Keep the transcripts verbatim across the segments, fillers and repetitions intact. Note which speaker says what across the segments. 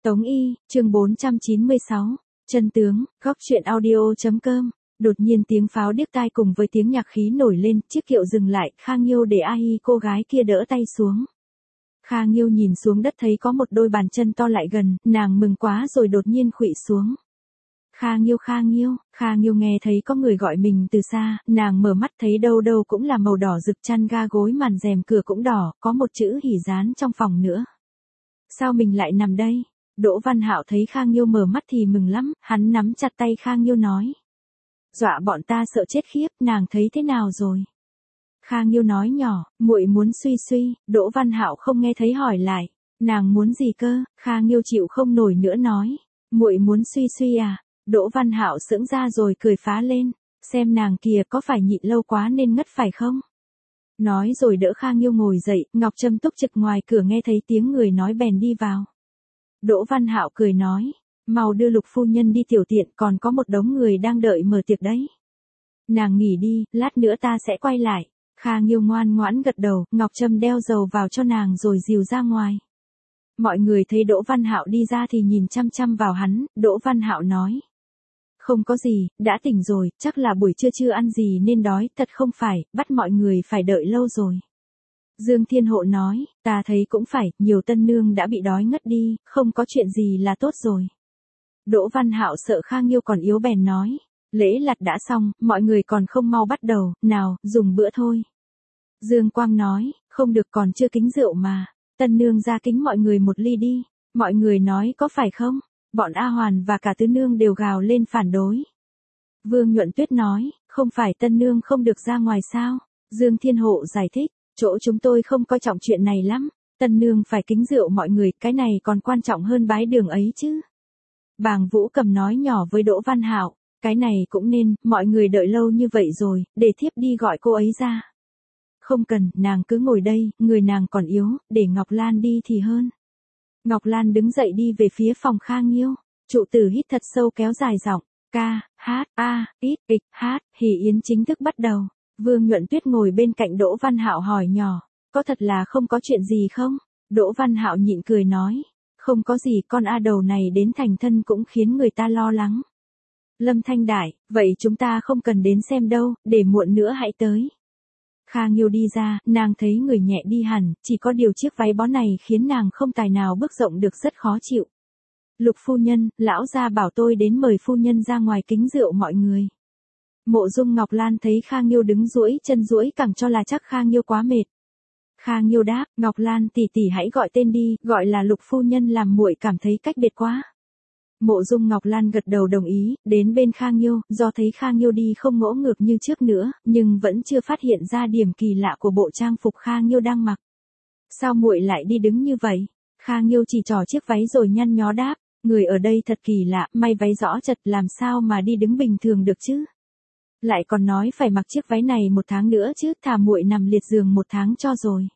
Speaker 1: Tống Y, chương bốn trăm chín mươi sáu, chân tướng, góc truyện audio.com. Đột nhiên tiếng pháo điếc tai cùng với tiếng nhạc khí nổi lên, chiếc kiệu dừng lại, Kha Nghiêu để A Hi cô gái kia đỡ tay xuống. Kha Nghiêu nhìn xuống đất thấy có một đôi bàn chân to lại gần, nàng mừng quá rồi đột nhiên khuỵu xuống. Kha Nghiêu, Kha Nghiêu, Kha Nghiêu nghe thấy có người gọi mình từ xa, nàng mở mắt thấy đâu đâu cũng là màu đỏ rực, chăn ga gối màn rèm cửa cũng đỏ, có một chữ hỉ dán trong phòng nữa. Sao mình lại nằm đây? Đỗ Văn Hạo thấy Kha Nghiêu mở mắt thì mừng lắm, hắn nắm chặt tay Kha Nghiêu nói. Dọa bọn ta sợ chết khiếp, nàng thấy thế nào rồi? Kha Nghiêu nói nhỏ, muội muốn suy suy. Đỗ Văn Hạo không nghe thấy hỏi lại, nàng muốn gì cơ? Kha Nghiêu chịu không nổi nữa nói, muội muốn suy suy à? Đỗ Văn Hạo sững ra rồi cười phá lên, xem nàng kìa, có phải nhịn lâu quá nên ngất phải không? Nói rồi đỡ Kha Nghiêu ngồi dậy, Ngọc Trâm túc trực ngoài cửa nghe thấy tiếng người nói bèn đi vào. Đỗ Văn Hạo cười nói, mau đưa Lục phu nhân đi tiểu tiện, còn có một đống người đang đợi mở tiệc đấy. Nàng nghỉ đi, lát nữa ta sẽ quay lại. Kha Nghiêu ngoan ngoãn gật đầu, Ngọc Trâm đeo dầu vào cho nàng rồi dìu ra ngoài. Mọi người thấy Đỗ Văn Hạo đi ra thì nhìn chăm chăm vào hắn. Đỗ Văn Hạo nói, không có gì, đã tỉnh rồi, chắc là buổi trưa chưa ăn gì nên đói, thật không phải, bắt mọi người phải đợi lâu rồi. Dương Thiên Hộ nói, ta thấy cũng phải, nhiều tân nương đã bị đói ngất đi, không có chuyện gì là tốt rồi. Đỗ Văn Hạo sợ Kha Nghiêu còn yếu bèn nói, lễ lặt đã xong, mọi người còn không mau bắt đầu, nào, dùng bữa thôi. Dương Quang nói, không được, còn chưa kính rượu mà, tân nương ra kính mọi người một ly đi. Mọi người nói có phải không? Bọn A Hoàn và cả tứ nương đều gào lên phản đối. Vương Nhuận Tuyết nói, không phải tân nương không được ra ngoài sao? Dương Thiên Hộ giải thích, chỗ chúng tôi không coi trọng chuyện này lắm, tân nương phải kính rượu mọi người, cái này còn quan trọng hơn bái đường ấy chứ. Bàng Vũ Cầm nói nhỏ với Đỗ Văn Hạo, cái này cũng nên, mọi người đợi lâu như vậy rồi, để thiếp đi gọi cô ấy ra. Không cần, nàng cứ ngồi đây, người nàng còn yếu, để Ngọc Lan đi thì hơn. Ngọc Lan đứng dậy đi về phía phòng Kha Nghiêu, trụ tử hít thật sâu kéo dài giọng, ca, hát, a, ít, kịch, hát, hỉ yến chính thức bắt đầu. Vương Nhuận Tuyết ngồi bên cạnh Đỗ Văn Hạo hỏi nhỏ, có thật là không có chuyện gì không? Đỗ Văn Hạo nhịn cười nói, không có gì, con A Đầu này đến thành thân cũng khiến người ta lo lắng. Lâm Thanh Đại, vậy chúng ta không cần đến xem đâu, để muộn nữa hãy tới. Kha Nghiêu đi ra, nàng thấy người nhẹ đi hẳn, chỉ có điều chiếc váy bó này khiến nàng không tài nào bước rộng được, rất khó chịu. Lục phu nhân, lão gia bảo tôi đến mời phu nhân ra ngoài kính rượu mọi người. Mộ Dung Ngọc Lan thấy Kha Nghiêu đứng duỗi chân duỗi cẳng cho là chắc Kha Nghiêu quá mệt. Kha Nghiêu đáp, Ngọc Lan tỷ tỷ hãy gọi tên đi, gọi là Lục phu nhân làm muội cảm thấy cách biệt quá. Mộ Dung Ngọc Lan gật đầu đồng ý, đến bên Kha Nghiêu, do thấy Kha Nghiêu đi không ngỗ ngược như trước nữa, nhưng vẫn chưa phát hiện ra điểm kỳ lạ của bộ trang phục Kha Nghiêu đang mặc. Sao muội lại đi đứng như vậy? Kha Nghiêu chỉ trỏ chiếc váy rồi nhăn nhó đáp, người ở đây thật kỳ lạ, may váy rõ chật làm sao mà đi đứng bình thường được chứ? Lại còn nói phải mặc chiếc váy này một tháng nữa chứ, thà muội nằm liệt giường một tháng cho rồi.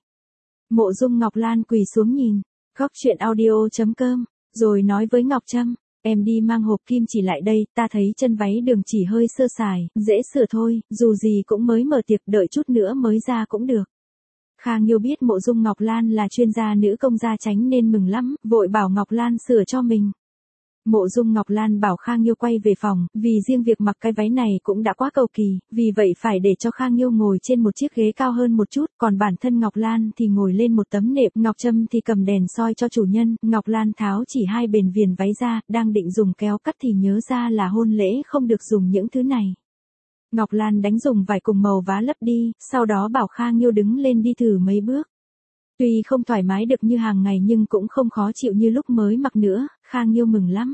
Speaker 1: Mộ Dung Ngọc Lan quỳ xuống nhìn, góc truyện audio.com, rồi nói với Ngọc Trâm, em đi mang hộp kim chỉ lại đây, ta thấy chân váy đường chỉ hơi sơ sài, dễ sửa thôi, dù gì cũng mới mở tiệc, đợi chút nữa mới ra cũng được. Kha Nghiêu biết Mộ Dung Ngọc Lan là chuyên gia nữ công gia chánh nên mừng lắm, vội bảo Ngọc Lan sửa cho mình. Mộ Dung Ngọc Lan bảo Kha Nghiêu quay về phòng, vì riêng việc mặc cái váy này cũng đã quá cầu kỳ, vì vậy phải để cho Kha Nghiêu ngồi trên một chiếc ghế cao hơn một chút, còn bản thân Ngọc Lan thì ngồi lên một tấm nệm, Ngọc Trâm thì cầm đèn soi cho chủ nhân. Ngọc Lan tháo chỉ hai bên viền váy ra, đang định dùng kéo cắt thì nhớ ra là hôn lễ không được dùng những thứ này. Ngọc Lan đánh dùng vải cùng màu vá lấp đi, sau đó bảo Kha Nghiêu đứng lên đi thử mấy bước. Tuy không thoải mái được như hàng ngày nhưng cũng không khó chịu như lúc mới mặc nữa, Kha Nghiêu mừng lắm.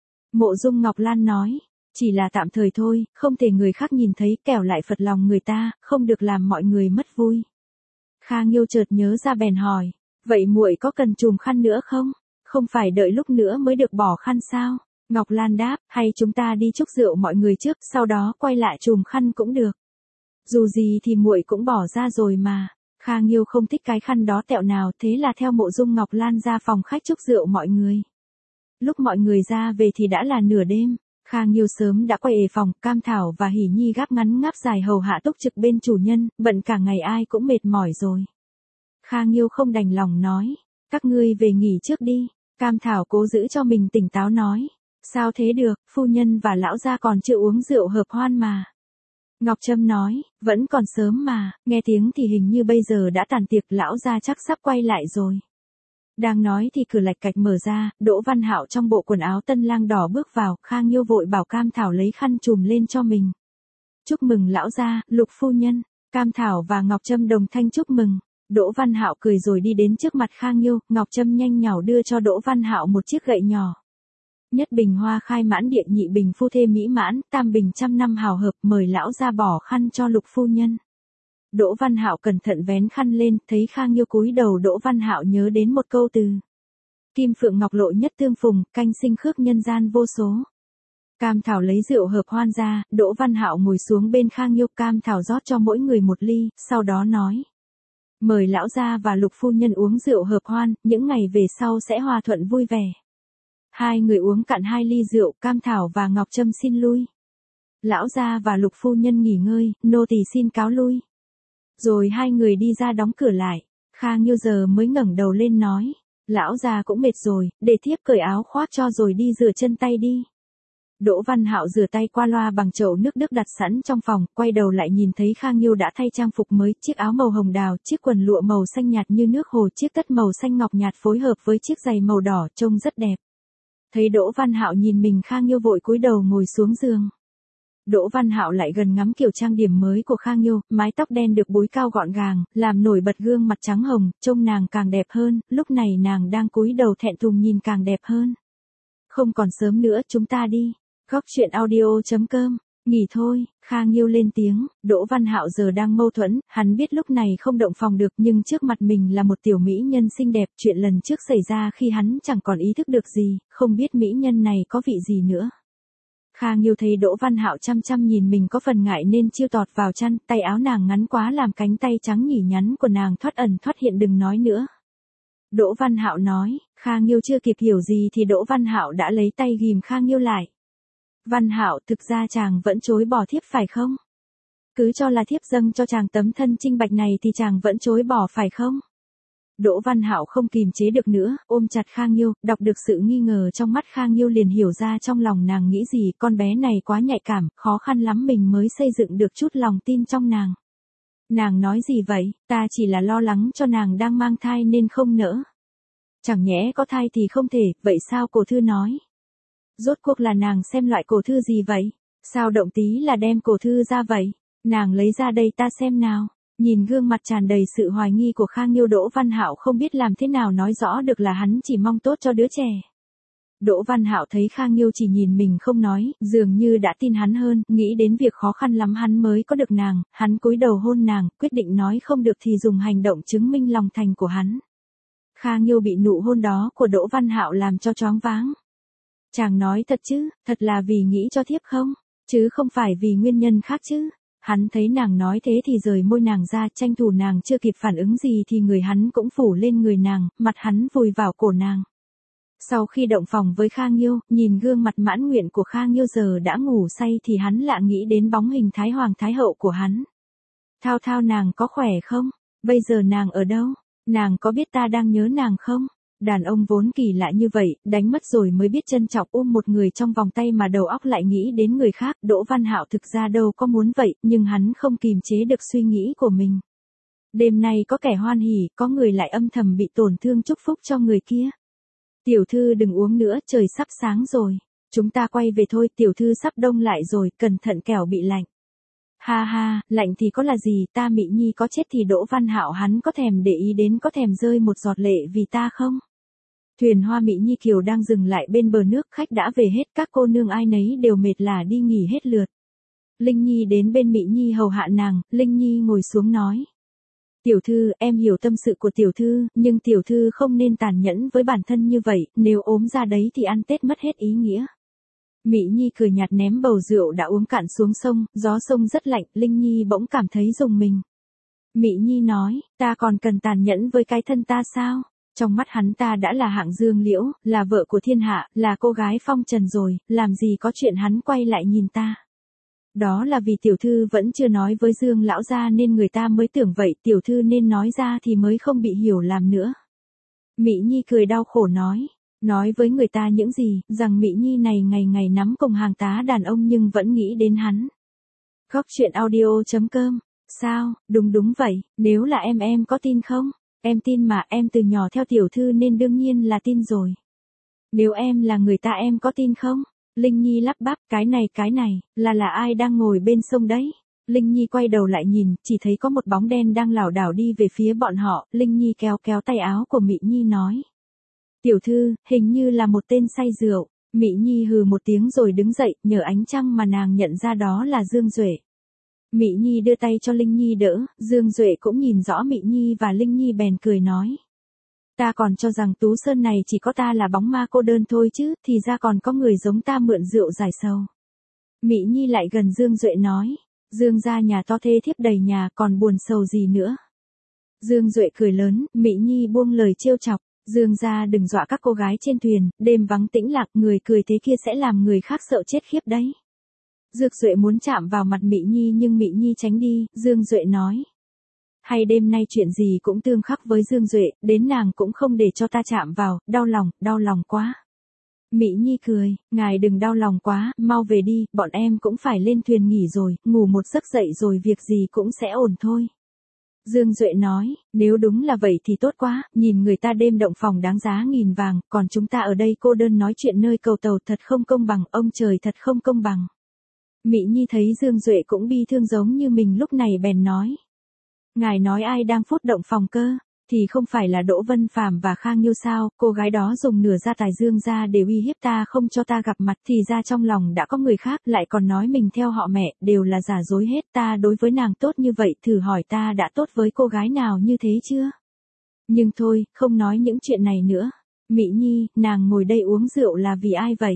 Speaker 1: Mộ Dung Ngọc Lan nói, chỉ là tạm thời thôi, không thể người khác nhìn thấy kẻo lại phật lòng người ta, không được làm mọi người mất vui. Kha Nghiêu chợt nhớ ra bèn hỏi, vậy muội có cần chùm khăn nữa không? Không phải đợi lúc nữa mới được bỏ khăn sao? Ngọc Lan đáp, hay chúng ta đi chúc rượu mọi người trước, sau đó quay lại chùm khăn cũng được. Dù gì thì muội cũng bỏ ra rồi mà. Kha Nghiêu không thích cái khăn đó tẹo nào, thế là theo Mộ Dung Ngọc Lan ra phòng khách chúc rượu mọi người. Lúc mọi người ra về thì đã là nửa đêm. Kha Nghiêu sớm đã quay về phòng, Cam Thảo và Hỉ Nhi gác ngắn ngáp dài hầu hạ túc trực bên chủ nhân, bận cả ngày ai cũng mệt mỏi rồi. Kha Nghiêu không đành lòng nói, các ngươi về nghỉ trước đi, Cam Thảo cố giữ cho mình tỉnh táo nói. Sao thế được, phu nhân và lão gia còn chưa uống rượu hợp hoan mà. Ngọc Trâm nói, vẫn còn sớm mà, nghe tiếng thì hình như bây giờ đã tàn tiệc, lão gia chắc sắp quay lại rồi. Đang nói thì cửa lạch cạch mở ra, Đỗ Văn Hạo trong bộ quần áo tân lang đỏ bước vào, Khang Nhiêu vội bảo Cam Thảo lấy khăn trùm lên cho mình. Chúc mừng lão gia, Lục phu nhân. Cam Thảo và Ngọc Trâm đồng thanh chúc mừng. Đỗ Văn Hạo cười rồi đi đến trước mặt Khang Nhiêu, Ngọc Trâm nhanh nhảu đưa cho Đỗ Văn Hạo một chiếc gậy nhỏ. Nhất bình hoa khai mãn điện, nhị bình phu thê mỹ mãn, tam bình trăm năm hào hợp, mời lão gia bỏ khăn cho Lục phu nhân. Đỗ Văn Hạo cẩn thận vén khăn lên, thấy Khang Nhiêu cúi đầu, Đỗ Văn Hạo nhớ đến một câu từ. Kim phượng ngọc lộ nhất tương phùng, canh sinh khước nhân gian vô số. Cam Thảo lấy rượu hợp hoan ra, Đỗ Văn Hạo ngồi xuống bên Khang Nhiêu, Cam Thảo rót cho mỗi người một ly, sau đó nói. Mời lão gia và Lục phu nhân uống rượu hợp hoan, những ngày về sau sẽ hòa thuận vui vẻ. Hai người uống cạn hai ly rượu, Cam Thảo và Ngọc Trâm xin lui. Lão gia và Lục phu nhân nghỉ ngơi, nô tỳ xin cáo lui. Rồi hai người đi ra đóng cửa lại, Khang Nhiêu giờ mới ngẩng đầu lên nói. Lão già cũng mệt rồi, để thiếp cởi áo khoác cho rồi đi rửa chân tay đi. Đỗ Văn Hạo rửa tay qua loa bằng chậu nước Đức đặt sẵn trong phòng, quay đầu lại nhìn thấy Khang Nhiêu đã thay trang phục mới, chiếc áo màu hồng đào, chiếc quần lụa màu xanh nhạt như nước hồ, chiếc tất màu xanh ngọc nhạt phối hợp với chiếc giày màu đỏ, trông rất đẹp. Thấy Đỗ Văn Hạo nhìn mình, Khang Nhiêu vội cúi đầu ngồi xuống giường. Đỗ Văn Hạo lại gần ngắm kiểu trang điểm mới của Khang Nhiêu, mái tóc đen được búi cao gọn gàng, làm nổi bật gương mặt trắng hồng, trông nàng càng đẹp hơn, lúc này nàng đang cúi đầu thẹn thùng nhìn càng đẹp hơn. Không còn sớm nữa, chúng ta đi. Góc truyện audio chấm com, nghỉ thôi, Khang Nhiêu lên tiếng. Đỗ Văn Hạo giờ đang mâu thuẫn, hắn biết lúc này không động phòng được, nhưng trước mặt mình là một tiểu mỹ nhân xinh đẹp, chuyện lần trước xảy ra khi hắn chẳng còn ý thức được gì, không biết mỹ nhân này có vị gì nữa. Khang Nhiêu thấy Đỗ Văn Hạo chăm chăm nhìn mình có phần ngại nên chiêu tọt vào chăn, tay áo nàng ngắn quá làm cánh tay trắng nhỉ nhắn của nàng thoát ẩn thoát hiện, đừng nói nữa. Đỗ Văn Hạo nói, Khang Nhiêu chưa kịp hiểu gì thì Đỗ Văn Hạo đã lấy tay ghìm Khang Nhiêu lại. Văn Hạo, thực ra chàng vẫn chối bỏ thiếp phải không? Cứ cho là thiếp dâng cho chàng tấm thân trinh bạch này thì chàng vẫn chối bỏ phải không? Đỗ Văn Hạo không kìm chế được nữa, ôm chặt Khang Nhiêu, đọc được sự nghi ngờ trong mắt Khang Nhiêu liền hiểu ra trong lòng nàng nghĩ gì, con bé này quá nhạy cảm, khó khăn lắm mình mới xây dựng được chút lòng tin trong nàng. Nàng nói gì vậy, ta chỉ là lo lắng cho nàng đang mang thai nên không nỡ. Chẳng nhẽ có thai thì không thể, vậy sao cổ thư nói? Rốt cuộc là nàng xem loại cổ thư gì vậy? Sao động tí là đem cổ thư ra vậy? Nàng lấy ra đây ta xem nào. Nhìn gương mặt tràn đầy sự hoài nghi của Khang Nhiêu, Đỗ Văn Hạo không biết làm thế nào nói rõ được là hắn chỉ mong tốt cho đứa trẻ. Đỗ Văn Hạo thấy Khang Nhiêu chỉ nhìn mình không nói, dường như đã tin hắn hơn, nghĩ đến việc khó khăn lắm hắn mới có được nàng, hắn cúi đầu hôn nàng, quyết định nói không được thì dùng hành động chứng minh lòng thành của hắn. Khang Nhiêu bị nụ hôn đó của Đỗ Văn Hạo làm cho choáng váng. Chàng nói thật chứ, thật là vì nghĩ cho thiếp không? Chứ không phải vì nguyên nhân khác chứ? Hắn thấy nàng nói thế thì rời môi nàng ra, tranh thủ nàng chưa kịp phản ứng gì thì người hắn cũng phủ lên người nàng, mặt hắn vùi vào cổ nàng. Sau khi động phòng với Khang Nhiêu, nhìn gương mặt mãn nguyện của Khang Nhiêu giờ đã ngủ say thì hắn lạ nghĩ đến bóng hình Thái Hoàng Thái Hậu của hắn. Thao Thao nàng có khỏe không? Bây giờ nàng ở đâu? Nàng có biết ta đang nhớ nàng không? Đàn ông vốn kỳ lạ như vậy, đánh mất rồi mới biết trân trọng ôm một người trong vòng tay mà đầu óc lại nghĩ đến người khác. Đỗ Văn Hạo thực ra đâu có muốn vậy, nhưng hắn không kìm chế được suy nghĩ của mình. Đêm nay có kẻ hoan hỉ, có người lại âm thầm bị tổn thương chúc phúc cho người kia. Tiểu thư đừng uống nữa, trời sắp sáng rồi. Chúng ta quay về thôi, tiểu thư sắp đông lại rồi, cẩn thận kẻo bị lạnh. Ha ha, lạnh thì có là gì, ta Mị Nhi có chết thì Đỗ Văn Hạo hắn có thèm để ý đến có thèm rơi một giọt lệ vì ta không? Thuyền hoa Mị Nhi Kiều đang dừng lại bên bờ nước, khách đã về hết, các cô nương ai nấy đều mệt lả đi nghỉ hết lượt. Linh Nhi đến bên Mị Nhi hầu hạ nàng, Linh Nhi ngồi xuống nói. Tiểu thư, em hiểu tâm sự của tiểu thư, nhưng tiểu thư không nên tàn nhẫn với bản thân như vậy, nếu ốm ra đấy thì ăn Tết mất hết ý nghĩa. Mị Nhi cười nhạt ném bầu rượu đã uống cạn xuống sông, gió sông rất lạnh, Linh Nhi bỗng cảm thấy rùng mình. Mị Nhi nói, ta còn cần tàn nhẫn với cái thân ta sao? Trong mắt hắn ta đã là hạng dương liễu, là vợ của thiên hạ, là cô gái phong trần rồi, làm gì có chuyện hắn quay lại nhìn ta. Đó là vì tiểu thư vẫn chưa nói với Dương lão gia nên người ta mới tưởng vậy, tiểu thư nên nói ra thì mới không bị hiểu lầm nữa. Mị Nhi cười đau khổ nói, Nói với người ta những gì, rằng Mị Nhi này ngày ngày nắm cùng hàng tá đàn ông nhưng vẫn nghĩ đến hắn. Góc chuyện audio.com. Sao, đúng đúng vậy, nếu là em em có tin không? Em tin mà, em từ nhỏ theo tiểu thư nên đương nhiên là tin rồi. Nếu em là người ta em có tin không? Linh Nhi lắp bắp, cái này cái này, là là ai đang ngồi bên sông đấy? Linh Nhi quay đầu lại nhìn, chỉ thấy có một bóng đen đang lảo đảo đi về phía bọn họ, Linh Nhi kéo kéo tay áo của Mị Nhi nói. Tiểu thư, hình như là một tên say rượu. Mị Nhi hừ một tiếng rồi đứng dậy, nhờ ánh trăng mà nàng nhận ra đó là Dương Duệ. Mị Nhi đưa tay cho Linh Nhi đỡ, Dương Duệ cũng nhìn rõ Mị Nhi và Linh Nhi bèn cười nói. Ta còn cho rằng Tú Sơn này chỉ có ta là bóng ma cô đơn thôi chứ, thì ra còn có người giống ta mượn rượu giải sầu. Mị Nhi lại gần Dương Duệ nói, Dương gia nhà to thê thiếp đầy nhà còn buồn sầu gì nữa. Dương Duệ cười lớn, Mị Nhi buông lời trêu chọc, Dương gia đừng dọa các cô gái trên thuyền, đêm vắng tĩnh lặng người cười thế kia sẽ làm người khác sợ chết khiếp đấy. Dương Duệ muốn chạm vào mặt Mị Nhi nhưng Mị Nhi tránh đi, Dương Duệ nói. Hay đêm nay chuyện gì cũng tương khắc với Dương Duệ, đến nàng cũng không để cho ta chạm vào, đau lòng, đau lòng quá. Mị Nhi cười, ngài đừng đau lòng quá, mau về đi, bọn em cũng phải lên thuyền nghỉ rồi, ngủ một giấc dậy rồi việc gì cũng sẽ ổn thôi. Dương Duệ nói, nếu đúng là vậy thì tốt quá, nhìn người ta đêm động phòng đáng giá nghìn vàng, còn chúng ta ở đây cô đơn nói chuyện nơi cầu tàu thật không công bằng, ông trời thật không công bằng. Mị Nhi thấy Dương Duệ cũng bi thương giống như mình lúc này bèn nói. Ngài nói ai đang phút động phòng cơ, thì không phải là Đỗ Vân Phàm và Khang Nhiêu sao, cô gái đó dùng nửa gia tài Dương gia để uy hiếp ta không cho ta gặp mặt thì ra trong lòng đã có người khác lại còn nói mình theo họ mẹ, đều là giả dối hết ta đối với nàng tốt như vậy thử hỏi ta đã tốt với cô gái nào như thế chưa? Nhưng thôi, không nói những chuyện này nữa. Mị Nhi, nàng ngồi đây uống rượu là vì ai vậy?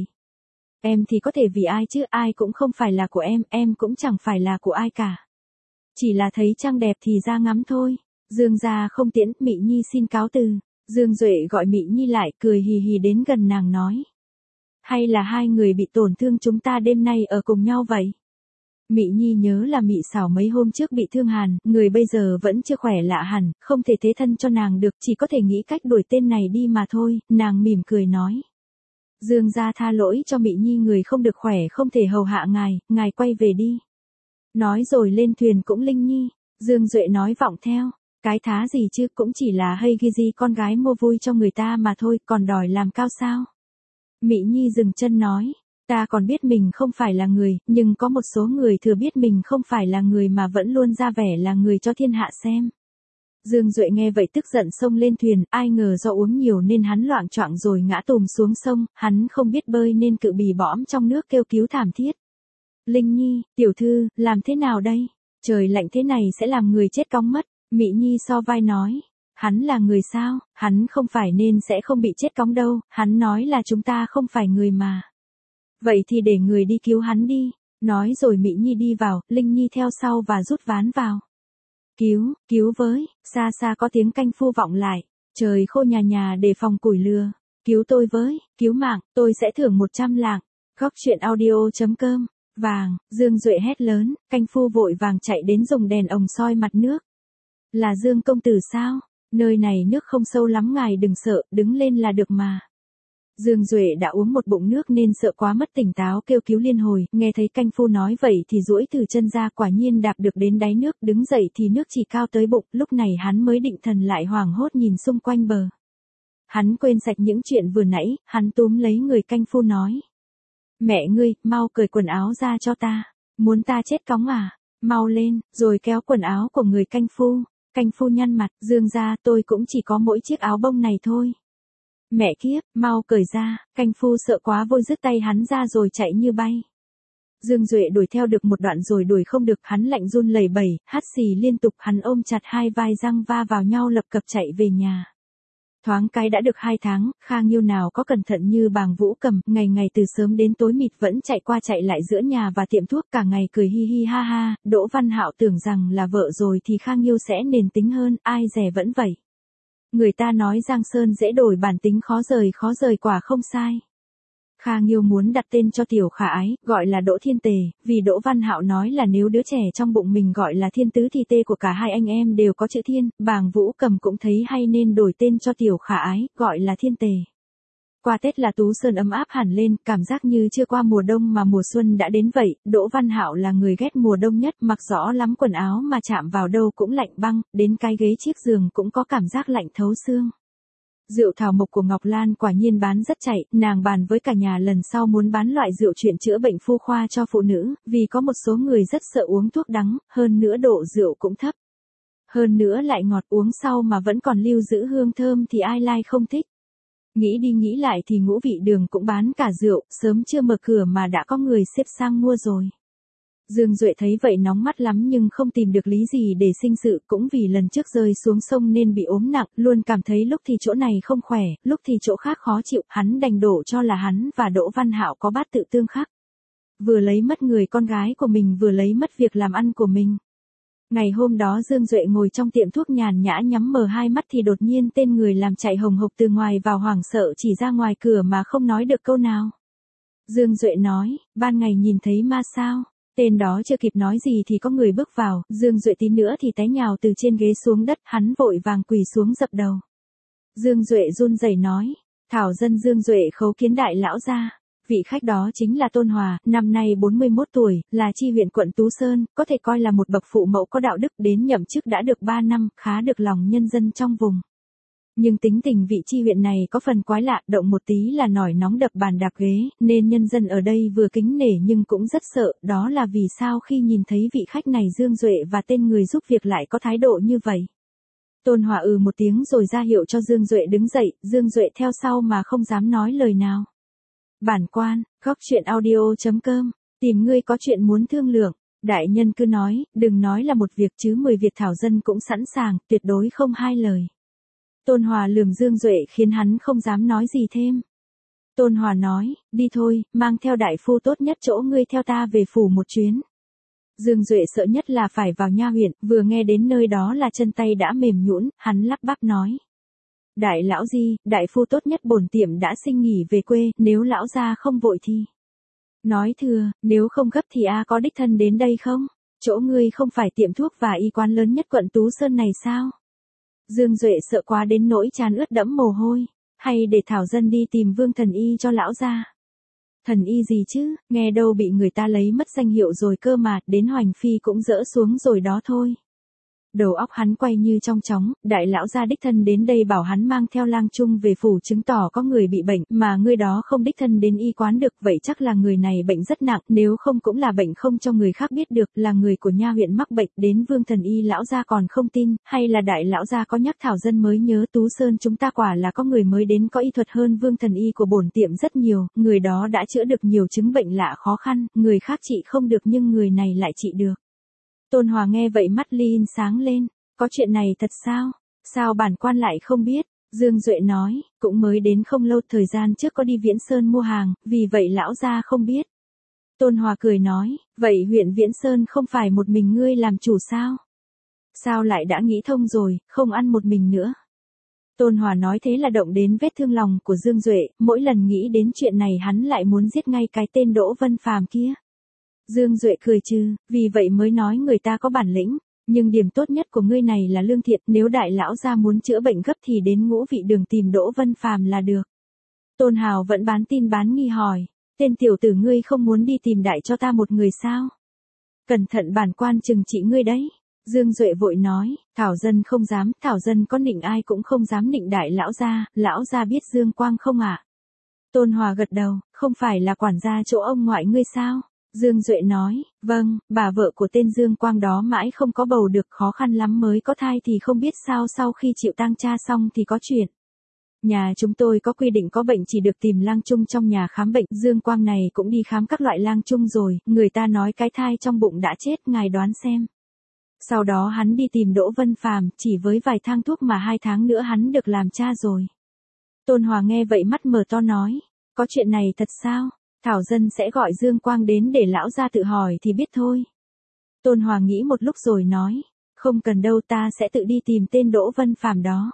Speaker 1: Em thì có thể vì ai chứ, ai cũng không phải là của em, em cũng chẳng phải là của ai cả. Chỉ là thấy trăng đẹp thì ra ngắm thôi. Dương gia không tiễn, Mị Nhi xin cáo từ. Dương Duệ gọi Mị Nhi lại, cười hì hì đến gần nàng nói. Hay là hai người bị tổn thương chúng ta đêm nay ở cùng nhau vậy? Mị Nhi nhớ là Mị Xảo mấy hôm trước bị thương hàn, người bây giờ vẫn chưa khỏe lạ hẳn, không thể thế thân cho nàng được, chỉ có thể nghĩ cách đuổi tên này đi mà thôi, nàng mỉm cười nói. Dương gia tha lỗi cho Mị Nhi người không được khỏe không thể hầu hạ ngài, ngài quay về đi. Nói rồi lên thuyền cũng Linh Nhi, Dương Duệ nói vọng theo, cái thá gì chứ cũng chỉ là hay ghi gì con gái mua vui cho người ta mà thôi, còn đòi làm cao sao. Mị Nhi dừng chân nói, ta còn biết mình không phải là người, nhưng có một số người thừa biết mình không phải là người mà vẫn luôn ra vẻ là người cho thiên hạ xem. Dương Duệ nghe vậy tức giận xông lên thuyền, ai ngờ do uống nhiều nên hắn loạng choạng rồi ngã tùm xuống sông, hắn không biết bơi nên cự bì bõm trong nước kêu cứu thảm thiết. Linh Nhi, tiểu thư, làm thế nào đây? Trời lạnh thế này sẽ làm người chết cóng mất. Mị Nhi so vai nói. Hắn là người sao? Hắn không phải nên sẽ không bị chết cóng đâu, hắn nói là chúng ta không phải người mà. Vậy thì để người đi cứu hắn đi. Nói rồi Mị Nhi đi vào, Linh Nhi theo sau và rút ván vào. Cứu, cứu với, xa xa có tiếng canh phu vọng lại. Trời khô nhà nhà để phòng củi lừa. Cứu tôi với, cứu mạng, tôi sẽ thưởng một trăm lạng. Góc chuyện audio.com. Vàng, Dương Duệ hét lớn, canh phu vội vàng chạy đến dùng đèn ồng soi mặt nước. Là Dương công tử sao? Nơi này nước không sâu lắm ngài đừng sợ, đứng lên là được mà. Dương Duệ đã uống một bụng nước nên sợ quá mất tỉnh táo kêu cứu liên hồi, nghe thấy canh phu nói vậy thì duỗi từ chân ra quả nhiên đạp được đến đáy nước, đứng dậy thì nước chỉ cao tới bụng, lúc này hắn mới định thần lại hoảng hốt nhìn xung quanh bờ. Hắn quên sạch những chuyện vừa nãy, hắn túm lấy người canh phu nói. Mẹ ngươi, mau cởi quần áo ra cho ta. Muốn ta chết cóng à? Mau lên, rồi kéo quần áo của người canh phu. Canh phu nhăn mặt, Dương gia tôi cũng chỉ có mỗi chiếc áo bông này thôi. Mẹ kiếp, mau cởi ra, canh phu sợ quá vội dứt tay hắn ra rồi chạy như bay. Dương Duệ đuổi theo được một đoạn rồi đuổi không được, hắn lạnh run lẩy bẩy, hắt xì liên tục, hắn ôm chặt hai vai răng va vào nhau lập cập chạy về nhà. Thoáng cái đã được hai tháng, Khang Nhiêu nào có cẩn thận như Bàng Vũ Cầm, ngày ngày từ sớm đến tối mịt vẫn chạy qua chạy lại giữa nhà và tiệm thuốc, cả ngày cười hi hi ha ha. Đỗ Văn Hạo tưởng rằng là vợ rồi thì Khang Nhiêu sẽ nền tính hơn, ai dè vẫn vậy. Người ta nói Giang Sơn dễ đổi bản tính khó rời khó rời quả không sai. Khang Nhiêu muốn đặt tên cho tiểu khả ái, gọi là Đỗ Thiên Tề, vì Đỗ Văn Hạo nói là nếu đứa trẻ trong bụng mình gọi là Thiên Tứ thì tê của cả hai anh em đều có chữ Thiên, Bàng Vũ Cầm cũng thấy hay nên đổi tên cho tiểu khả ái, gọi là Thiên Tề. Qua Tết là Tú Sơn ấm áp hẳn lên, cảm giác như chưa qua mùa đông mà mùa xuân đã đến vậy. Đỗ Văn Hạo là người ghét mùa đông nhất, mặc rõ lắm quần áo mà chạm vào đâu cũng lạnh băng, đến cái ghế chiếc giường cũng có cảm giác lạnh thấu xương. Rượu thảo mộc của Ngọc Lan quả nhiên bán rất chạy, nàng bàn với cả nhà lần sau muốn bán loại rượu chuyện chữa bệnh phu khoa cho phụ nữ, vì có một số người rất sợ uống thuốc đắng, hơn nữa độ rượu cũng thấp. Hơn nữa lại ngọt, uống sau mà vẫn còn lưu giữ hương thơm thì ai lai không thích. Nghĩ đi nghĩ lại thì Ngũ Vị Đường cũng bán cả rượu, sớm chưa mở cửa mà đã có người xếp sang mua rồi. Dương Duệ thấy vậy nóng mắt lắm nhưng không tìm được lý gì để sinh sự, cũng vì lần trước rơi xuống sông nên bị ốm nặng, luôn cảm thấy lúc thì chỗ này không khỏe, lúc thì chỗ khác khó chịu, hắn đành đổ cho là hắn và Đỗ Văn Hạo có bát tự tương khắc. Vừa lấy mất người con gái của mình vừa lấy mất việc làm ăn của mình. Ngày hôm đó Dương Duệ ngồi trong tiệm thuốc nhàn nhã nhắm mờ hai mắt thì đột nhiên tên người làm chạy hồng hộc từ ngoài vào, hoảng sợ chỉ ra ngoài cửa mà không nói được câu nào. Dương Duệ nói, ban ngày nhìn thấy ma sao? Tên đó chưa kịp nói gì thì có người bước vào, Dương Duệ tí nữa thì té nhào từ trên ghế xuống đất, hắn vội vàng quỳ xuống dập đầu. Dương Duệ run rẩy nói, thảo dân Dương Duệ khấu kiến đại lão gia. Vị khách đó chính là Tôn Hòa, năm nay bốn mươi mốt tuổi, là chi huyện quận Tú Sơn, có thể coi là một bậc phụ mẫu có đạo đức, đến nhậm chức đã được ba năm, khá được lòng nhân dân trong vùng. Nhưng tính tình vị chi huyện này có phần quái lạ, động một tí là nổi nóng đập bàn đạp ghế, nên nhân dân ở đây vừa kính nể nhưng cũng rất sợ, đó là vì sao khi nhìn thấy vị khách này Dương Duệ và tên người giúp việc lại có thái độ như vậy. Tôn Hòa ừ một tiếng rồi ra hiệu cho Dương Duệ đứng dậy, Dương Duệ theo sau mà không dám nói lời nào. Bản quan, góc truyện audio chấm com, tìm ngươi có chuyện muốn thương lượng. Đại nhân cứ nói, đừng nói là một việc chứ mười việc thảo dân cũng sẵn sàng, tuyệt đối không hai lời. Tôn Hòa lườm Dương Duệ khiến hắn không dám nói gì thêm. Tôn Hòa nói, đi thôi, mang theo đại phu tốt nhất chỗ ngươi theo ta về phủ một chuyến. Dương Duệ sợ nhất là phải vào nha huyện, vừa nghe đến nơi đó là chân tay đã mềm nhũn, hắn lắp bắp nói. Đại lão di, đại phu tốt nhất bổn tiệm đã xin nghỉ về quê, nếu lão gia không vội thì. Nói thừa, nếu không gấp thì a có đích thân đến đây không? Chỗ ngươi không phải tiệm thuốc và y quán lớn nhất quận Tú Sơn này sao? Dương Duệ sợ quá đến nỗi trán ướt đẫm mồ hôi, hay để thảo dân đi tìm Vương thần y cho lão gia. Thần y gì chứ, nghe đâu bị người ta lấy mất danh hiệu rồi cơ mà, đến Hoành Phi cũng dỡ xuống rồi đó thôi. Đầu óc hắn quay như trong chóng, đại lão gia đích thân đến đây bảo hắn mang theo lang trung về phủ chứng tỏ có người bị bệnh, mà người đó không đích thân đến y quán được, vậy chắc là người này bệnh rất nặng, nếu không cũng là bệnh không cho người khác biết được, là người của nha huyện mắc bệnh, đến Vương thần y lão gia còn không tin, hay là đại lão gia có nhắc thảo dân mới nhớ Tú Sơn chúng ta quả là có người mới đến có y thuật hơn Vương thần y của bổn tiệm rất nhiều, người đó đã chữa được nhiều chứng bệnh lạ khó khăn, người khác trị không được nhưng người này lại trị được. Tôn Hòa nghe vậy mắt Linh sáng lên, có chuyện này thật sao? Sao bản quan lại không biết? Dương Duệ nói, cũng mới đến không lâu, thời gian trước có đi Viễn Sơn mua hàng, vì vậy lão gia không biết. Tôn Hòa cười nói, vậy huyện Viễn Sơn không phải một mình ngươi làm chủ sao? Sao lại đã nghĩ thông rồi, không ăn một mình nữa? Tôn Hòa nói thế là động đến vết thương lòng của Dương Duệ, mỗi lần nghĩ đến chuyện này hắn lại muốn giết ngay cái tên Đỗ Vân Phàm kia. Dương Duệ cười trừ, vì vậy mới nói người ta có bản lĩnh, nhưng điểm tốt nhất của ngươi này là lương thiện, nếu đại lão gia muốn chữa bệnh gấp thì đến Ngũ Vị Đường tìm Đỗ Vân Phàm là được. Tôn Hào vẫn bán tin bán nghi hỏi, tên tiểu tử ngươi không muốn đi tìm đại cho ta một người sao? Cẩn thận bản quan trừng trị ngươi đấy. Dương Duệ vội nói, thảo dân không dám, thảo dân có nịnh ai cũng không dám nịnh đại lão gia, lão gia biết Dương Quang không ạ? À? Tôn Hòa gật đầu, không phải là quản gia chỗ ông ngoại ngươi sao? Dương Duệ nói, vâng, bà vợ của tên Dương Quang đó mãi không có bầu được, khó khăn lắm mới có thai thì không biết sao sau khi chịu tang cha xong thì có chuyện. Nhà chúng tôi có quy định có bệnh chỉ được tìm lang trung trong nhà khám bệnh, Dương Quang này cũng đi khám các loại lang trung rồi, người ta nói cái thai trong bụng đã chết, ngài đoán xem. Sau đó hắn đi tìm Đỗ Vân Phàm, chỉ với vài thang thuốc mà hai tháng nữa hắn được làm cha rồi. Tôn Hòa nghe vậy mắt mở to nói, có chuyện này thật sao? Thảo dân sẽ gọi Dương Quang đến để lão gia tự hỏi thì biết thôi. Tôn Hòa nghĩ một lúc rồi nói, không cần đâu, ta sẽ tự đi tìm tên Đỗ Vân Phàm đó.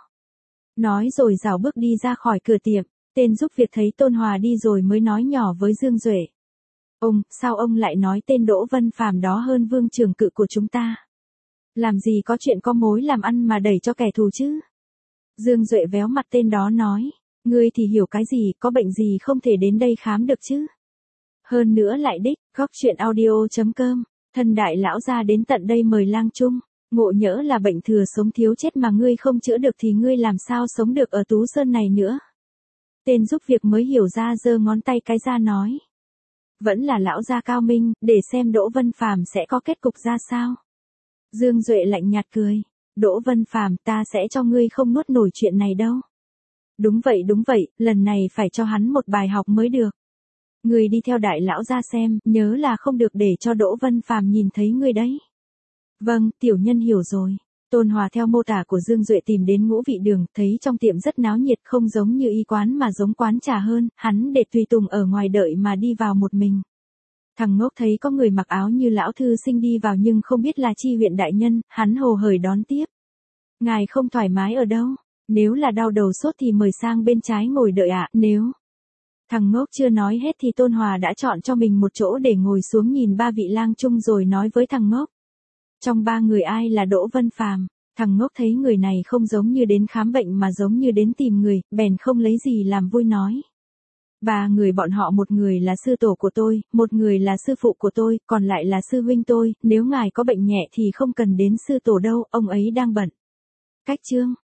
Speaker 1: Nói rồi rảo bước đi ra khỏi cửa tiệm, tên giúp việc thấy Tôn Hòa đi rồi mới nói nhỏ với Dương Duệ. Ông, sao ông lại nói tên Đỗ Vân Phàm đó hơn Vương trưởng cự của chúng ta? Làm gì có chuyện có mối làm ăn mà đẩy cho kẻ thù chứ? Dương Duệ véo mặt tên đó nói, Ngươi thì hiểu cái gì, có bệnh gì không thể đến đây khám được chứ? Hơn nữa lại đích, góc chuyện audio.com, thân đại lão gia đến tận đây mời lang chung, ngộ nhỡ là bệnh thừa sống thiếu chết mà ngươi không chữa được thì ngươi làm sao sống được ở Tú Sơn này nữa. Tên giúp việc mới hiểu ra giơ ngón tay cái ra nói. Vẫn là lão gia cao minh, để xem Đỗ Vân Phàm sẽ có kết cục ra sao. Dương Duệ lạnh nhạt cười, Đỗ Vân Phàm, ta sẽ cho ngươi không nuốt nổi chuyện này đâu. Đúng vậy đúng vậy, lần này phải cho hắn một bài học mới được. Ngươi đi theo đại lão ra xem, nhớ là không được để cho Đỗ Vân Phàm nhìn thấy ngươi đấy. Vâng, tiểu nhân hiểu rồi. Tôn Hòa theo mô tả của Dương Duệ tìm đến Ngũ Vị Đường, thấy trong tiệm rất náo nhiệt, không giống như y quán mà giống quán trà hơn, hắn để tùy tùng ở ngoài đợi mà đi vào một mình. Thằng ngốc thấy có người mặc áo như lão thư sinh đi vào nhưng không biết là Chi huyện đại nhân, hắn hồ hởi đón tiếp. Ngài không thoải mái ở đâu, nếu là đau đầu sốt thì mời sang bên trái ngồi đợi ạ, nếu... Thằng ngốc chưa nói hết thì Tôn Hòa đã chọn cho mình một chỗ để ngồi xuống nhìn ba vị lang chung rồi nói với thằng ngốc. Trong ba người ai là Đỗ Vân Phàm? Thằng ngốc thấy người này không giống như đến khám bệnh mà giống như đến tìm người, bèn không lấy gì làm vui nói. Ba người bọn họ, một người là sư tổ của tôi, một người là sư phụ của tôi, còn lại là sư huynh tôi, nếu ngài có bệnh nhẹ thì không cần đến sư tổ đâu, ông ấy đang bận. Cách chương